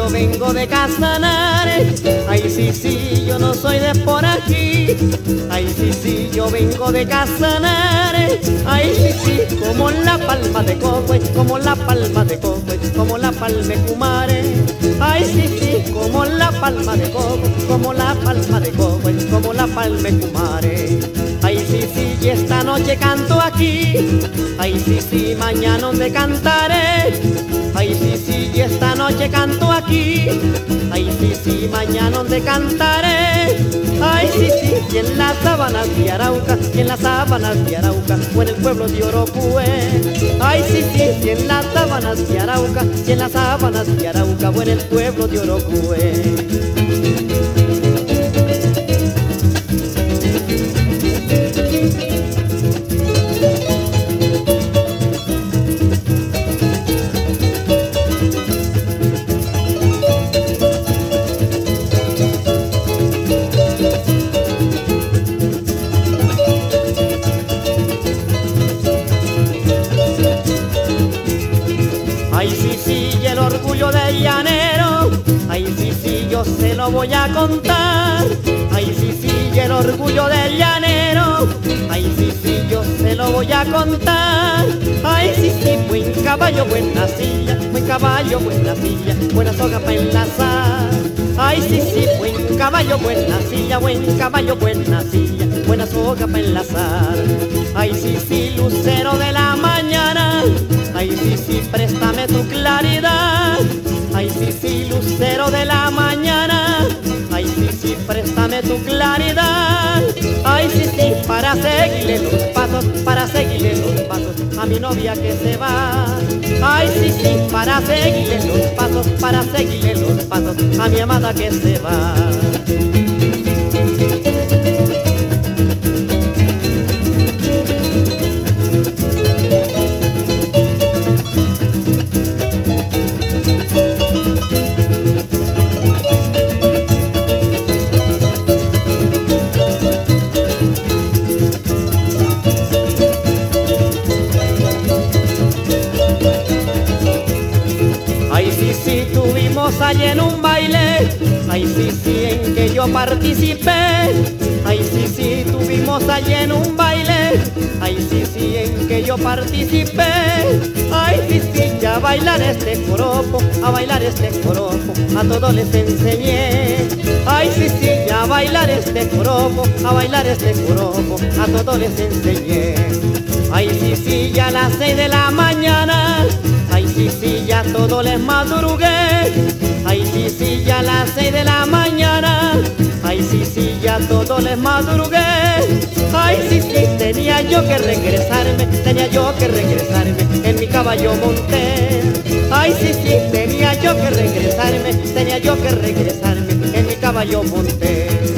yo vengo de Casanare. Ay, sí, yo no soy de por aquí. Ay, sí, yo vengo de Casanare. Ay, sí, como la palma de Cocoy, como la palma de Cocoy, como la palma de Cumare. Ay, sí, como la palma de Cocoy, como la palma de Cocoy, como la palma de Cumare. Ay, sí, y esta noche canto aquí. Ay, sí, mañana donde cantaré. Ay, sí, y esta noche canto aquí. Ay, sí, mañana donde cantaré. Ay, sí, y en las sabanas de Arauca, y en las sabanas de Arauca, o en el pueblo de Orocue. Ay, sí, y en las sabanas de Arauca, y en las sabanas de Arauca, o en el pueblo de Orocue. Ay, sí, y el orgullo del llanero. Ay, sí, yo se lo voy a contar. Ay, sí, y el orgullo del llanero. Ay, sí, yo se lo voy a contar. Ay, sí, buen caballo, buena silla, buen caballo, buena silla, buena soga para enlazar. Ay, sí, buen caballo, buena silla, buen caballo, buena silla, buena soga para enlazar. Ay, sí, lucero de la mañana. Ay, sí, préstame tu claridad. Ay, sí, lucero de la mañana. Ay, sí, préstame tu claridad. Ay, sí, para seguirle los pasos, para seguirle los pasos a mi novia que se va. Ay, sí, para seguirle los pasos, para seguirle los pasos a mi amada que se va. Ay, sí, tuvimos allí en un baile. Ay, sí, en que yo participé. Ay, sí, tuvimos allí en un baile. Ay, sí, en que yo participé. Ay, sí, ya a bailar este joropo, a bailar este joropo, a todos les enseñé. Ay, sí, ya a bailar este joropo, a bailar este joropo, a todos les enseñé. Ay, sí, ya a las 6 de la mañana. Ay, sí, ya todo les madrugué. Ay, sí, ya a las 6 de la mañana. Ay, sí, ya todo les madrugué. Ay, sí, tenía yo que regresarme, tenía yo que regresarme, en mi caballo monté. Ay, sí, tenía yo que regresarme, tenía yo que regresarme, en mi caballo monté.